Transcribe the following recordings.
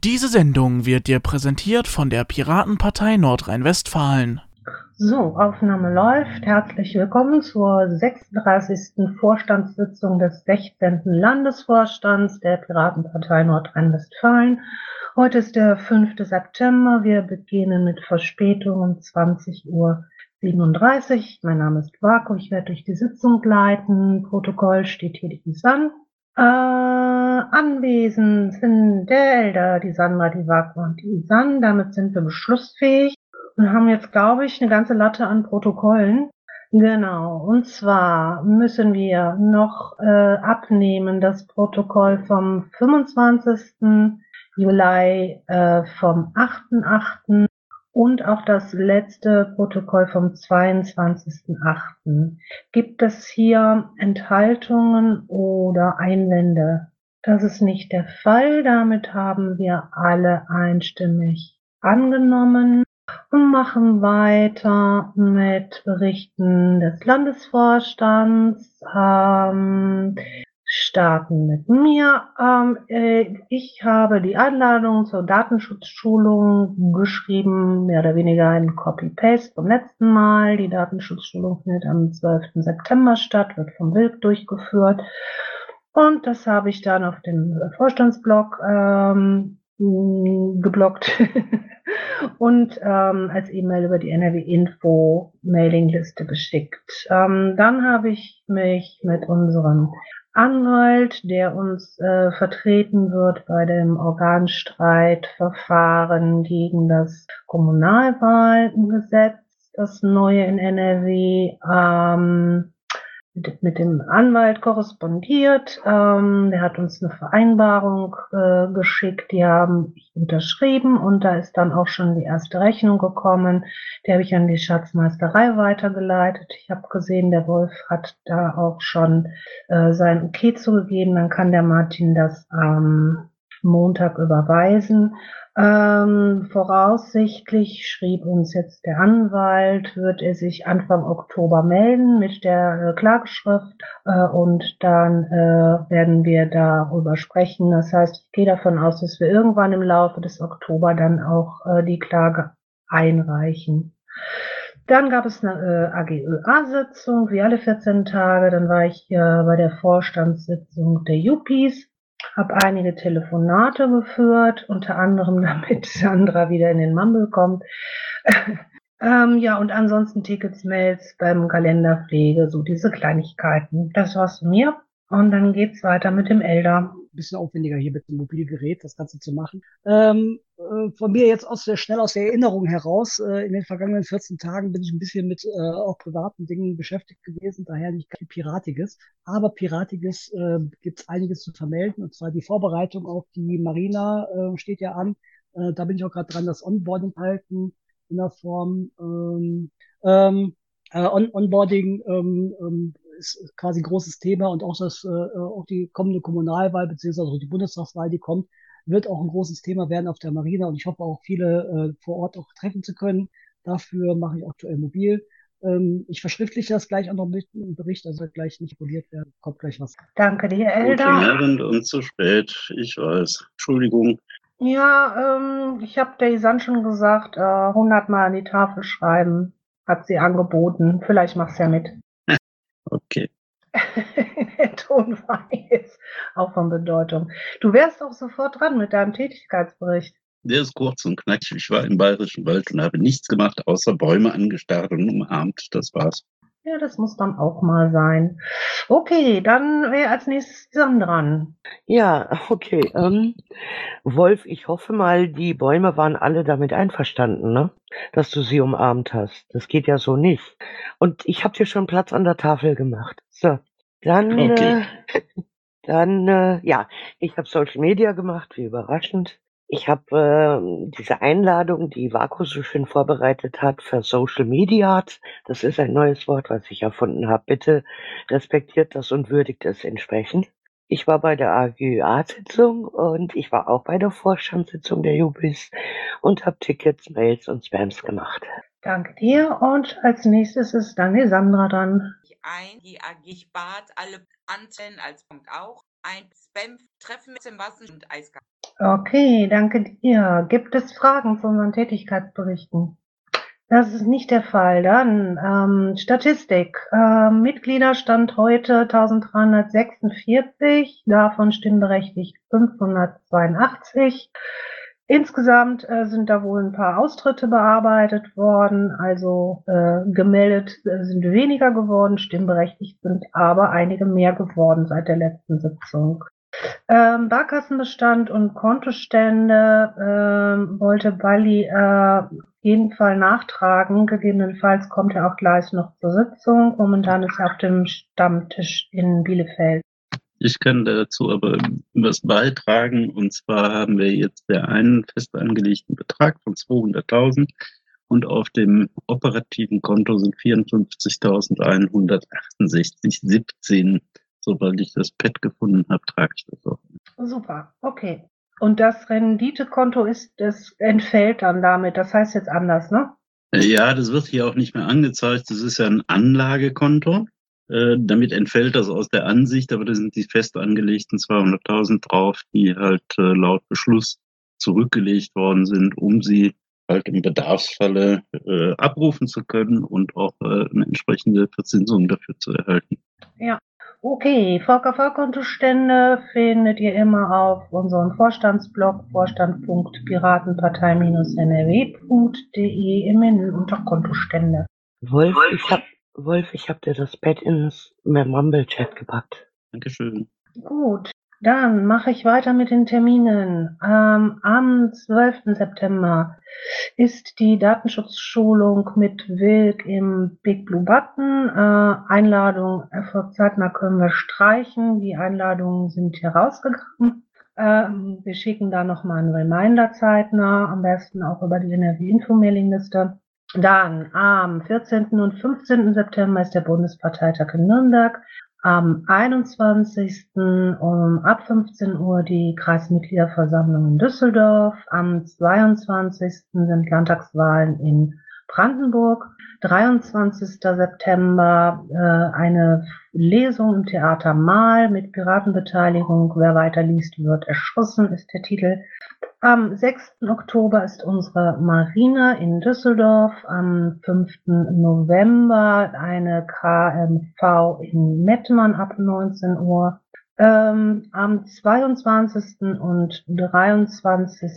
Diese Sendung wird dir präsentiert von der Piratenpartei Nordrhein-Westfalen. So, Aufnahme läuft. Herzlich willkommen zur 36. Vorstandssitzung des 16. Landesvorstands der Piratenpartei Nordrhein-Westfalen. Heute ist der 5. September. Wir beginnen mit Verspätung um 20:37 Uhr. Mein Name ist Vako, ich werde durch die Sitzung leiten. Protokoll steht hier die an. Anwesend sind der Elder, die Sandra, die Vako und die Isan. Damit sind wir beschlussfähig und haben jetzt, glaube ich, eine ganze Latte an Protokollen. Genau, und zwar müssen wir noch abnehmen das Protokoll vom 25. Juli, vom 8.8. und auch das letzte Protokoll vom 22.8. Gibt es hier Enthaltungen oder Einwände? Das ist nicht der Fall. Damit haben wir alle einstimmig angenommen und machen weiter mit Berichten des Landesvorstands. Starten mit mir. Ich habe die Einladung zur Datenschutzschulung geschrieben, mehr oder weniger ein Copy-Paste vom letzten Mal. Die Datenschutzschulung findet am 12. September statt, wird vom Wilk durchgeführt. Und das habe ich dann auf den Vorstandsblog geblockt und als E-Mail über die NRW-Info-Mailingliste geschickt. Dann habe ich mich mit unserem Anwalt, der uns vertreten wird bei dem Organstreitverfahren gegen das Kommunalwahlgesetz, das neue in NRW, mit dem Anwalt korrespondiert. Der hat uns eine Vereinbarung geschickt, die habe ich unterschrieben und da ist dann auch schon die erste Rechnung gekommen. Die habe ich an die Schatzmeisterei weitergeleitet. Ich habe gesehen, der Wolf hat da auch schon sein Okay zugegeben. Dann kann der Martin das am Montag überweisen. Voraussichtlich, schrieb uns jetzt der Anwalt, wird er sich Anfang Oktober melden mit der Klageschrift und dann werden wir darüber sprechen. Das heißt, ich gehe davon aus, dass wir irgendwann im Laufe des Oktober dann auch die Klage einreichen. Dann gab es eine AGÖA-Sitzung, wie alle 14 Tage. Dann war ich bei der Vorstandssitzung der Yuppies, habe einige Telefonate geführt, unter anderem damit Sandra wieder in den Mumble kommt. Ja, und ansonsten Tickets, Mails beim Kalenderpflege, so diese Kleinigkeiten. Das war's von mir. Und dann geht's weiter mit dem Elder. Bisschen aufwendiger hier mit dem Mobilgerät das Ganze zu machen. Von mir jetzt schnell aus der Erinnerung heraus, in den vergangenen 14 Tagen bin ich ein bisschen mit auch privaten Dingen beschäftigt gewesen, daher nicht viel Piratiges. Aber Piratiges gibt es einiges zu vermelden, und zwar die Vorbereitung auf die Marina steht ja an. Da bin ich auch gerade dran, das Onboarding halten in der Form Onboarding ist quasi ein großes Thema, und auch auch die kommende Kommunalwahl beziehungsweise die Bundestagswahl, die kommt, wird auch ein großes Thema werden auf der Marina, und ich hoffe auch viele vor Ort auch treffen zu können. Dafür mache ich aktuell mobil. Ich verschriftliche das gleich auch noch mit im Bericht, also gleich nicht poliert werden, kommt gleich was. Danke dir, Elder. Funktionierend und zu spät, ich weiß. Entschuldigung. Ja, ich habe der Isan schon gesagt, 100 Mal an die Tafel schreiben, hat sie angeboten. Vielleicht machst du ja mit. Okay. Der Ton war jetzt auch von Bedeutung. Du wärst auch sofort dran mit deinem Tätigkeitsbericht. Der ist kurz und knackig. Ich war im Bayerischen Wald und habe nichts gemacht, außer Bäume angestarrt und umarmt. Das war's. Ja, das muss dann auch mal sein. Okay, dann wäre als nächstes Isan dran. Ja, okay. Wolf, ich hoffe mal, die Bäume waren alle damit einverstanden, ne? Dass du sie umarmt hast. Das geht ja so nicht. Und ich habe dir schon Platz an der Tafel gemacht. So, dann, Okay. ja, ich habe Social Media gemacht, wie überraschend. Ich habe diese Einladung, die Vako so schön vorbereitet hat, für Social Media. Das ist ein neues Wort, was ich erfunden habe. Bitte respektiert das und würdigt es entsprechend. Ich war bei der AGÖA-Sitzung und ich war auch bei der Vorstandssitzung der Jubis und habe Tickets, Mails und Spams gemacht. Danke dir. Und als nächstes ist dann die Sandra dran. Die AG bat alle Anzellen als Punkt auch. ein Spam-Treffen mit dem Wassen und Eiskalt. Okay, danke dir. Gibt es Fragen zu unseren Tätigkeitsberichten? Das ist nicht der Fall. Dann Statistik. Mitgliederstand heute 1346, davon stimmberechtigt 582. Insgesamt sind da wohl ein paar Austritte bearbeitet worden, also gemeldet sind weniger geworden, stimmberechtigt sind aber einige mehr geworden seit der letzten Sitzung. Barkassenbestand und Kontostände wollte Bali auf jeden Fall nachtragen. Gegebenenfalls kommt er auch gleich noch zur Sitzung. Momentan ist er auf dem Stammtisch in Bielefeld. Ich kann dazu aber was beitragen. Und zwar haben wir jetzt der einen fest angelegten Betrag von 200.000 und auf dem operativen Konto sind 54.168,17. Sobald ich das Pad gefunden habe, trage ich das auch. Super, okay. Und das Renditekonto das entfällt dann damit. Das heißt jetzt anders, ne? Ja, das wird hier auch nicht mehr angezeigt. Das ist ja ein Anlagekonto. Damit entfällt das aus der Ansicht, aber da sind die fest angelegten 200.000 drauf, die halt laut Beschluss zurückgelegt worden sind, um sie halt im Bedarfsfalle abrufen zu können und auch eine entsprechende Verzinsung dafür zu erhalten. Ja. Okay, VKV-Kontostände findet ihr immer auf unserem Vorstandsblog vorstand.piratenpartei-nrw.de im Menü unter Kontostände. Wolf, ich hab dir das Pad ins Mumble-Chat gepackt. Dankeschön. Gut, dann mache ich weiter mit den Terminen. Am 12. September ist die Datenschutzschulung mit Wilk im Big Blue Button. Einladung erfolgt zeitnah, können wir streichen. Die Einladungen sind hier rausgegangen. Wir schicken da nochmal einen Reminder zeitnah, am besten auch über die NRW-Info-Mailingliste. Dann am 14. und 15. September ist der Bundesparteitag in Nürnberg. Am 21. ab 15 Uhr die Kreismitgliederversammlung in Düsseldorf. Am 22. sind Landtagswahlen in Brandenburg. 23. September eine Lesung im Theater Mahl mit Piratenbeteiligung. Wer weiter liest, wird erschossen, ist der Titel. Am 6. Oktober ist unsere Marina in Düsseldorf. Am 5. November eine KMV in Mettmann ab 19 Uhr. Am 22. und 23.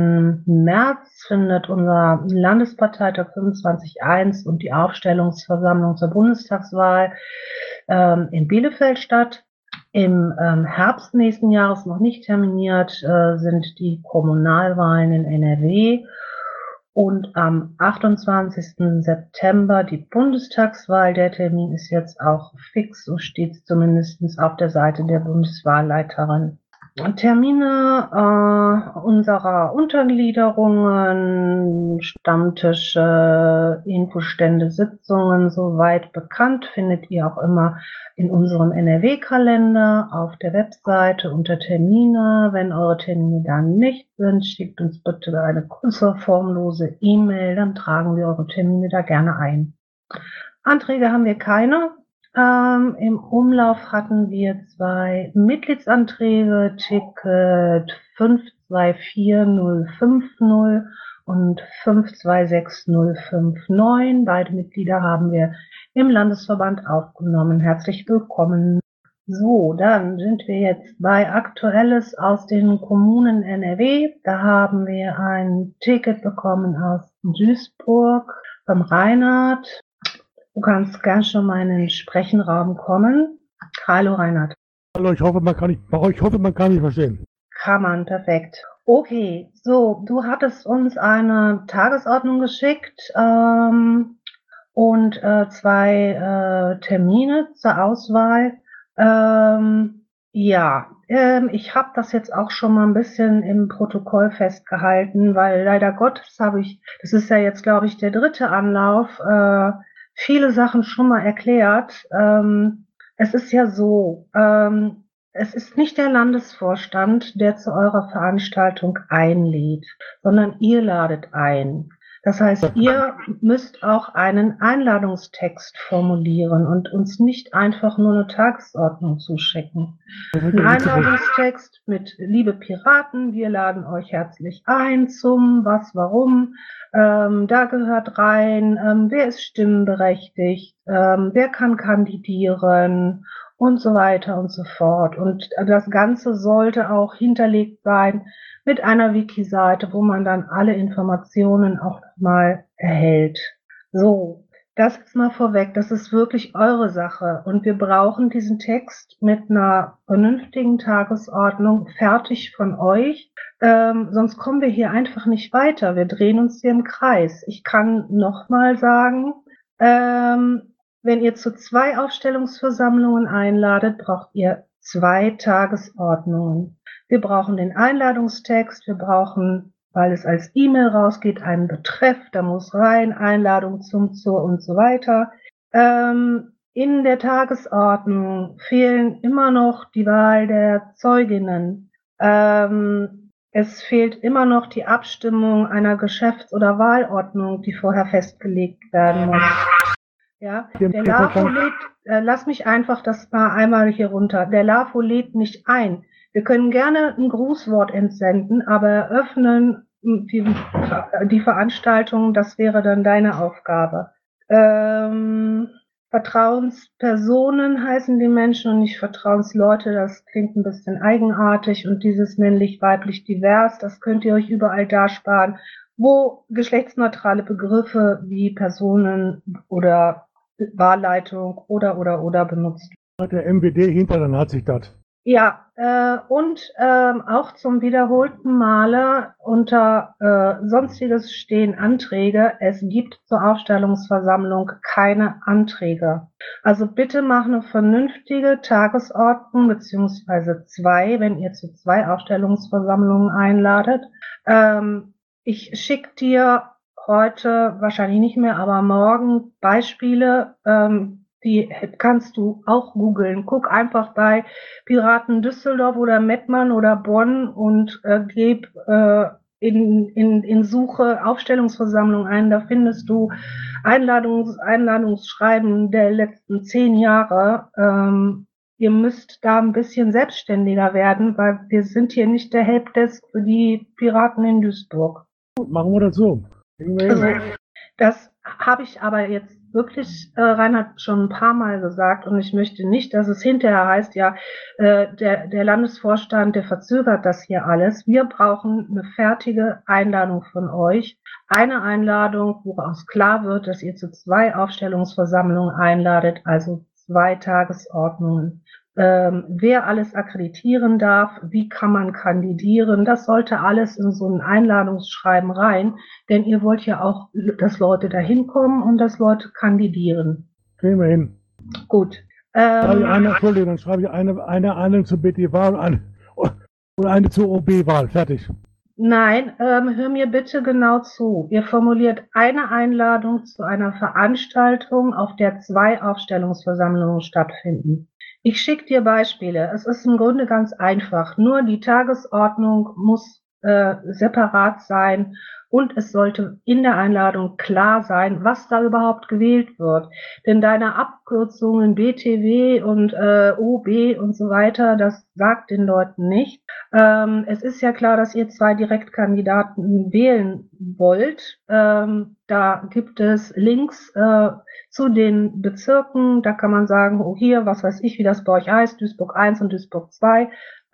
März findet unser Landesparteitag 25.1 und die Aufstellungsversammlung zur Bundestagswahl in Bielefeld statt. Im Herbst nächsten Jahres, noch nicht terminiert, sind die Kommunalwahlen in NRW und am 28. September die Bundestagswahl. Der Termin ist jetzt auch fix, so steht es zumindest auf der Seite der Bundeswahlleiterin. Termine unserer Untergliederungen, Stammtische, Infostände, Sitzungen soweit bekannt, findet ihr auch immer in unserem NRW-Kalender auf der Webseite unter Termine. Wenn eure Termine da nicht sind, schickt uns bitte eine kurze formlose E-Mail, dann tragen wir eure Termine da gerne ein. Anträge haben wir keine. Im Umlauf hatten wir 2 Mitgliedsanträge, Ticket 524050 und 526059. Beide Mitglieder haben wir im Landesverband aufgenommen. Herzlich willkommen. So, dann sind wir jetzt bei Aktuelles aus den Kommunen NRW. Da haben wir ein Ticket bekommen aus Duisburg vom Reinhard. Du kannst gern schon mal in den Sprechenraum kommen. Hallo Reinhard. Hallo, ich hoffe, man kann mich verstehen. Kann man, perfekt. Okay, so, du hattest uns eine Tagesordnung geschickt und 2 Termine zur Auswahl. Ich habe das jetzt auch schon mal ein bisschen im Protokoll festgehalten, weil leider Gottes das ist ja jetzt, glaube ich, der 3. Anlauf, viele Sachen schon mal erklärt. Es ist ja so, es ist nicht der Landesvorstand, der zu eurer Veranstaltung einlädt, sondern ihr ladet ein. Das heißt, ihr müsst auch einen Einladungstext formulieren und uns nicht einfach nur eine Tagesordnung zuschicken. Ein Einladungstext mit Liebe Piraten, wir laden euch herzlich ein zum Was, Warum. Da gehört rein, wer ist stimmberechtigt, wer kann kandidieren und so weiter und so fort. Und das Ganze sollte auch hinterlegt sein mit einer Wiki-Seite, wo man dann alle Informationen auch mal erhält. So, das ist mal vorweg. Das ist wirklich eure Sache. Und wir brauchen diesen Text mit einer vernünftigen Tagesordnung fertig von euch. Sonst kommen wir hier einfach nicht weiter. Wir drehen uns hier im Kreis. Ich kann noch mal sagen, wenn ihr zu 2 Aufstellungsversammlungen einladet, braucht ihr 2 Tagesordnungen. Wir brauchen den Einladungstext, wir brauchen, weil es als E-Mail rausgeht, einen Betreff, da muss rein, Einladung zum, zur und so weiter. In der Tagesordnung fehlen immer noch die Wahl der Zeuginnen. Es fehlt immer noch die Abstimmung einer Geschäfts- oder Wahlordnung, die vorher festgelegt werden muss. Ja, der LAFO lädt, lass mich einfach das mal einmal hier runter. Der LAFO lädt nicht ein. Wir können gerne ein Grußwort entsenden, aber eröffnen die Veranstaltung, das wäre dann deine Aufgabe. Vertrauenspersonen heißen die Menschen und nicht Vertrauensleute. Das klingt ein bisschen eigenartig. Und dieses männlich, weiblich, divers, das könnt ihr euch überall darsparen, wo geschlechtsneutrale Begriffe wie Personen oder Wahlleitung oder benutzt. Hat der MWD hinter, dann hat sich das. Ja, und auch zum wiederholten Male unter Sonstiges stehen Anträge. Es gibt zur Aufstellungsversammlung keine Anträge. Also bitte mach eine vernünftige Tagesordnung beziehungsweise 2, wenn ihr zu 2 Aufstellungsversammlungen einladet. Ich schicke dir heute wahrscheinlich nicht mehr, aber morgen Beispiele. Die kannst du auch googeln. Guck einfach bei Piraten Düsseldorf oder Mettmann oder Bonn und gib in Suche Aufstellungsversammlung ein. Da findest du Einladungsschreiben der letzten 10 Jahre. Ihr müsst da ein bisschen selbstständiger werden, weil wir sind hier nicht der Helpdesk für die Piraten in Duisburg. Gut, machen wir das so. Also, das habe ich aber jetzt wirklich, Reinhard, schon ein paar Mal gesagt und ich möchte nicht, dass es hinterher heißt, ja, der Landesvorstand, der verzögert das hier alles. Wir brauchen eine fertige Einladung von euch. Eine Einladung, woraus klar wird, dass ihr zu 2 Aufstellungsversammlungen einladet, also 2 Tagesordnungen. Wer alles akkreditieren darf, wie kann man kandidieren, das sollte alles in so ein Einladungsschreiben rein, denn ihr wollt ja auch, dass Leute da hinkommen und dass Leute kandidieren. Kriegen wir hin. Gut. Entschuldigung, dann schreibe ich eine zur BT-Wahl und eine zur OB-Wahl. Fertig. Nein, hör mir bitte genau zu. Ihr formuliert eine Einladung zu einer Veranstaltung, auf der 2 Aufstellungsversammlungen stattfinden. Ich schicke dir Beispiele. Es ist im Grunde ganz einfach. Nur die Tagesordnung muss separat sein und es sollte in der Einladung klar sein, was da überhaupt gewählt wird. Denn deine Abkürzungen BTW und OB und so weiter, das sagt den Leuten nicht. Es ist ja klar, dass ihr 2 Direktkandidaten wählen wollt. Da gibt es Links zu den Bezirken. Da kann man sagen, oh hier, was weiß ich, wie das bei euch heißt, Duisburg 1 und Duisburg 2.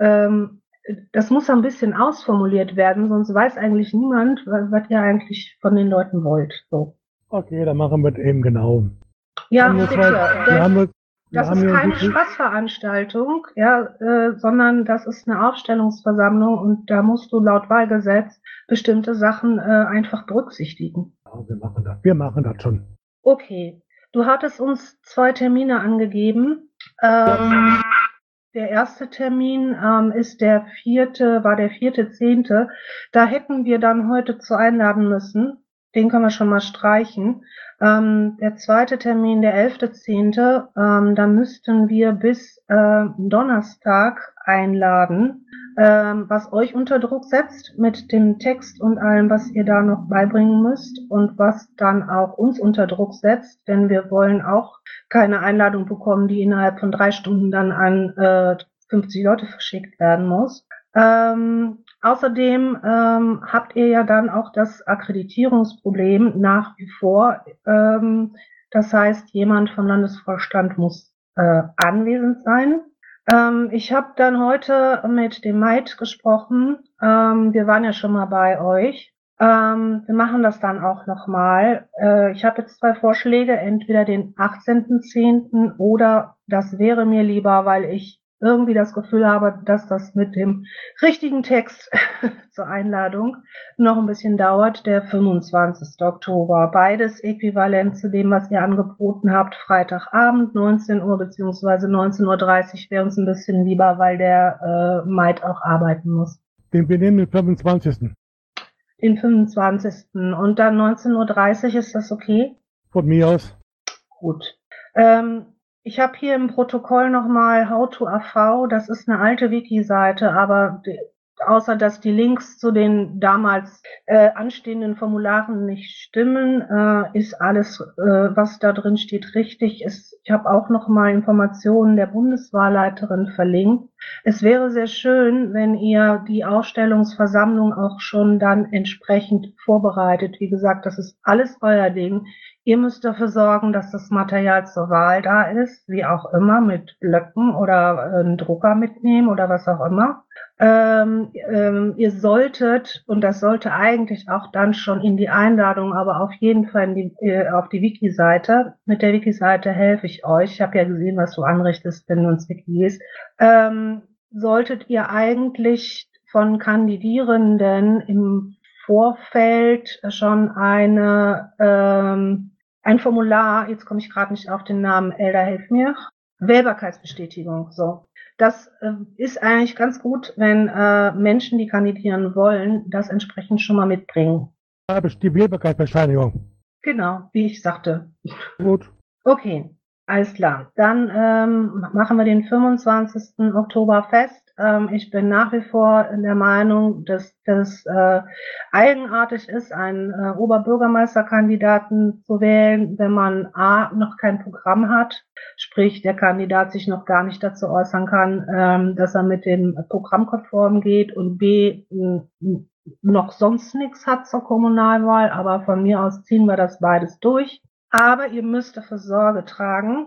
Das muss ein bisschen ausformuliert werden, sonst weiß eigentlich niemand, was ihr eigentlich von den Leuten wollt. So. Okay, dann machen wir es eben genau. Ja, bitte. Das ist keine Spaßveranstaltung, ja, sondern das ist eine Aufstellungsversammlung und da musst du laut Wahlgesetz bestimmte Sachen einfach berücksichtigen. Ja, wir machen das schon. Okay, du hattest uns 2 Termine angegeben. Der erste Termin ist war der 4.10. Da hätten wir dann heute zu einladen müssen. Den können wir schon mal streichen. Der zweite Termin, der 11.10., da müssten wir bis Donnerstag einladen. was euch unter Druck setzt mit dem Text und allem, was ihr da noch beibringen müsst und was dann auch uns unter Druck setzt, denn wir wollen auch keine Einladung bekommen, die innerhalb von 3 Stunden dann an 50 Leute verschickt werden muss. Außerdem habt ihr ja dann auch das Akkreditierungsproblem nach wie vor. Das heißt, jemand vom Landesvorstand muss anwesend sein. Ich habe dann heute mit dem Maid gesprochen. Wir waren ja schon mal bei euch. Wir machen das dann auch nochmal. Ich habe jetzt 2 Vorschläge, entweder den 18.10. oder das wäre mir lieber, weil ich irgendwie das Gefühl habe, dass das mit dem richtigen Text zur Einladung noch ein bisschen dauert, der 25. Oktober. Beides äquivalent zu dem, was ihr angeboten habt, Freitagabend, 19 Uhr bzw. 19:30 Uhr wäre uns ein bisschen lieber, weil der Maid auch arbeiten muss. Wir nehmen den 25. Den 25. Und dann 19:30 Uhr, ist das okay? Von mir aus. Gut. Ich habe hier im Protokoll nochmal How to AV, das ist eine alte Wiki-Seite, aber außer dass die Links zu den damals anstehenden Formularen nicht stimmen, ist alles, was da drin steht, richtig. Ich habe auch nochmal Informationen der Bundeswahlleiterin verlinkt. Es wäre sehr schön, wenn ihr die Ausstellungsversammlung auch schon dann entsprechend vorbereitet. Wie gesagt, das ist alles euer Ding. Ihr müsst dafür sorgen, dass das Material zur Wahl da ist, wie auch immer, mit Blöcken oder einen Drucker mitnehmen oder was auch immer. Ihr solltet, und das sollte eigentlich auch dann schon in die Einladung, aber auf jeden Fall auf die Wiki-Seite. Mit der Wiki-Seite helfe ich euch. Ich habe ja gesehen, was du anrichtest, wenn du ins Wiki gehst. Solltet ihr eigentlich von Kandidierenden im Vorfeld schon ein Formular, jetzt komme ich gerade nicht auf den Namen, Elda, hilf mir, Wählbarkeitsbestätigung, so. Das ist eigentlich ganz gut, wenn Menschen, die kandidieren wollen, das entsprechend schon mal mitbringen. Die Wählbarkeitsbescheinigung. Genau, wie ich sagte. Gut. Okay, alles klar. Dann machen wir den 25. Oktober fest. Ich bin nach wie vor in der Meinung, dass das eigenartig ist, einen Oberbürgermeisterkandidaten zu wählen, wenn man A, noch kein Programm hat, sprich der Kandidat sich noch gar nicht dazu äußern kann, dass er mit dem Programm konform geht, und B, noch sonst nichts hat zur Kommunalwahl, aber von mir aus ziehen wir das beides durch. Aber ihr müsst dafür Sorge tragen,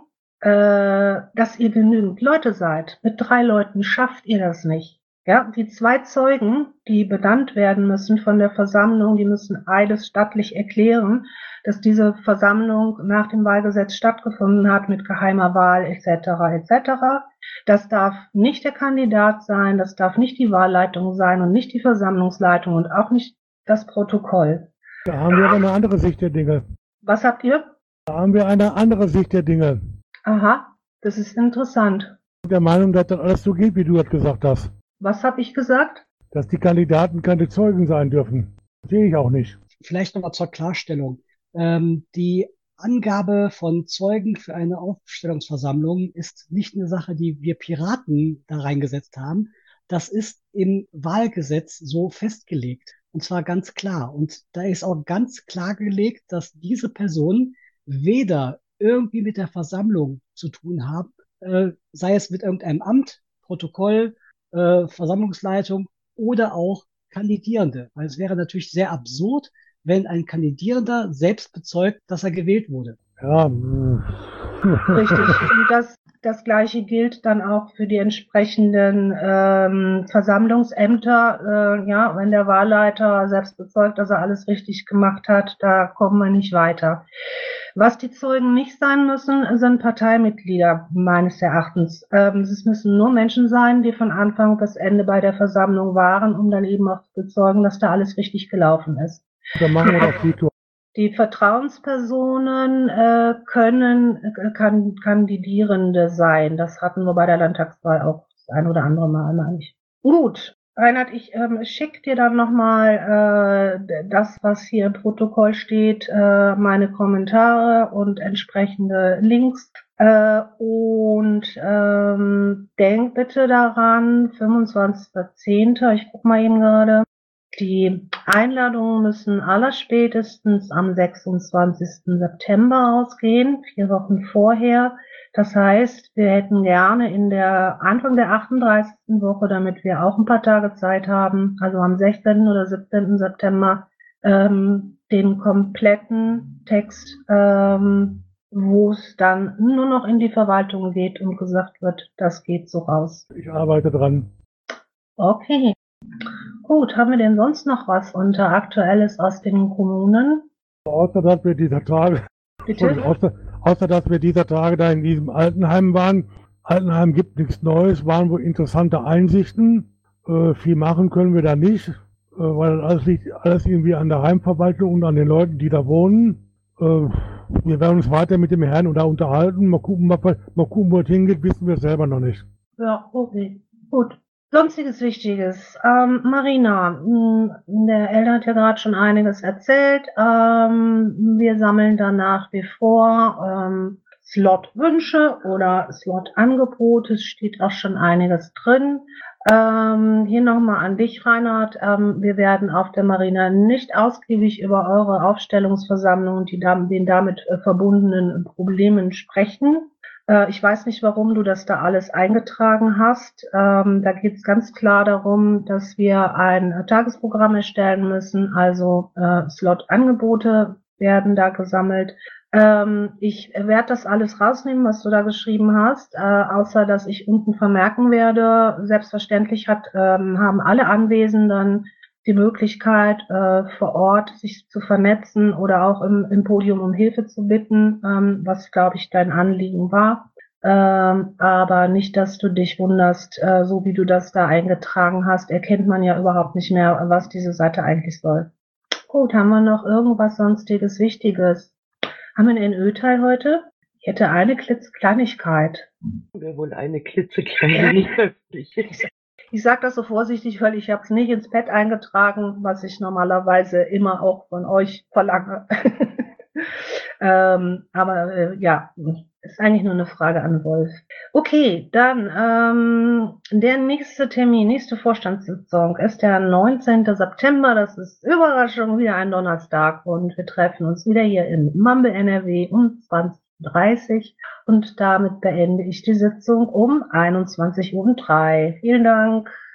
dass ihr genügend Leute seid. Mit 3 Leuten schafft ihr das nicht. Ja, die 2 Zeugen, die benannt werden müssen von der Versammlung, die müssen eides stattlich erklären, dass diese Versammlung nach dem Wahlgesetz stattgefunden hat mit geheimer Wahl etc. etc. Das darf nicht der Kandidat sein, das darf nicht die Wahlleitung sein und nicht die Versammlungsleitung und auch nicht das Protokoll. Da haben wir aber eine andere Sicht der Dinge. Was habt ihr? Da haben wir eine andere Sicht der Dinge. Aha, das ist interessant. Ich bin der Meinung, dass das alles so geht, wie du das gesagt hast. Was habe ich gesagt? Dass die Kandidaten keine Zeugen sein dürfen. Sehe ich auch nicht. Vielleicht nochmal zur Klarstellung. Die Angabe von Zeugen für eine Aufstellungsversammlung ist nicht eine Sache, die wir Piraten da reingesetzt haben. Das ist im Wahlgesetz so festgelegt. Und zwar ganz klar. Und da ist auch ganz klar gelegt, dass diese Personen weder irgendwie mit der Versammlung zu tun haben, sei es mit irgendeinem Amt, Protokoll, Versammlungsleitung oder auch Kandidierende. Weil es wäre natürlich sehr absurd, wenn ein Kandidierender selbst bezeugt, dass er gewählt wurde. Ja. Richtig. Und das Gleiche gilt dann auch für die entsprechenden Versammlungsämter. Ja, wenn der Wahlleiter selbst bezeugt, dass er alles richtig gemacht hat, da kommen wir nicht weiter. Was die Zeugen nicht sein müssen, sind Parteimitglieder, meines Erachtens. Es müssen nur Menschen sein, die von Anfang bis Ende bei der Versammlung waren, um dann eben auch zu bezeugen, dass da alles richtig gelaufen ist. Dann machen wir das Veto. Die Vertrauenspersonen können Kandidierende sein. Das hatten wir bei der Landtagswahl auch das ein oder andere Mal, meine ich. Gut, Reinhard, ich schicke dir dann nochmal das, was hier im Protokoll steht, meine Kommentare und entsprechende Links Denkt bitte daran, 25.10., ich guck mal eben gerade, die Einladungen müssen allerspätestens am 26. September ausgehen, 4 Wochen vorher. Das heißt, wir hätten gerne Anfang der 38. Woche, damit wir auch ein paar Tage Zeit haben, also am 16. oder 17. September, den kompletten Text, wo es dann nur noch in die Verwaltung geht und gesagt wird, das geht so raus. Ich arbeite dran. Okay. Gut, haben wir denn sonst noch was unter Aktuelles aus den Kommunen? Außer dass wir dieser Tage, Bitte? außer dass wir dieser Tage da in diesem Altenheim waren. Altenheim gibt nichts Neues, waren wohl interessante Einsichten. Viel machen können wir da nicht, weil alles liegt alles irgendwie an der Heimverwaltung und an den Leuten, die da wohnen. Wir werden uns weiter mit dem Herrn da unterhalten. Mal gucken, wo es hingeht, wissen wir selber noch nicht. Ja, okay. Gut. Sonstiges Wichtiges. Marina, der Eltern hat ja gerade schon einiges erzählt. Wir sammeln da nach wie vor Slot-Wünsche oder Slot-Angebote. Es steht auch schon einiges drin. Hier nochmal an dich, Reinhard. Wir werden auf der Marina nicht ausgiebig über eure Aufstellungsversammlung und den damit verbundenen Problemen sprechen. Ich weiß nicht, warum du das da alles eingetragen hast. Da geht es ganz klar darum, dass wir ein Tagesprogramm erstellen müssen, also Slot-Angebote werden da gesammelt. Ich werde das alles rausnehmen, was du da geschrieben hast, außer dass ich unten vermerken werde, selbstverständlich haben alle Anwesenden die Möglichkeit, vor Ort sich zu vernetzen oder auch im Podium um Hilfe zu bitten, was, glaube ich, dein Anliegen war. Aber nicht, dass du dich wunderst, so wie du das da eingetragen hast, erkennt man ja überhaupt nicht mehr, was diese Seite eigentlich soll. Gut, haben wir noch irgendwas sonstiges Wichtiges? Haben wir einen NÖ-Teil heute? Ich hätte eine Klitzekleinigkeit. Wäre wohl eine klitzekleine, nicht öffentlich. Ich sage das so vorsichtig, weil ich habe es nicht ins Pad eingetragen, was ich normalerweise immer auch von euch verlange. Ja, ist eigentlich nur eine Frage an Wolf. Okay, dann der nächste Vorstandssitzung ist der 19. September. Das ist Überraschung, wieder ein Donnerstag. Und wir treffen uns wieder hier in Mumble NRW um 20:30 und damit beende ich die Sitzung um 21:03 Uhr. Vielen Dank.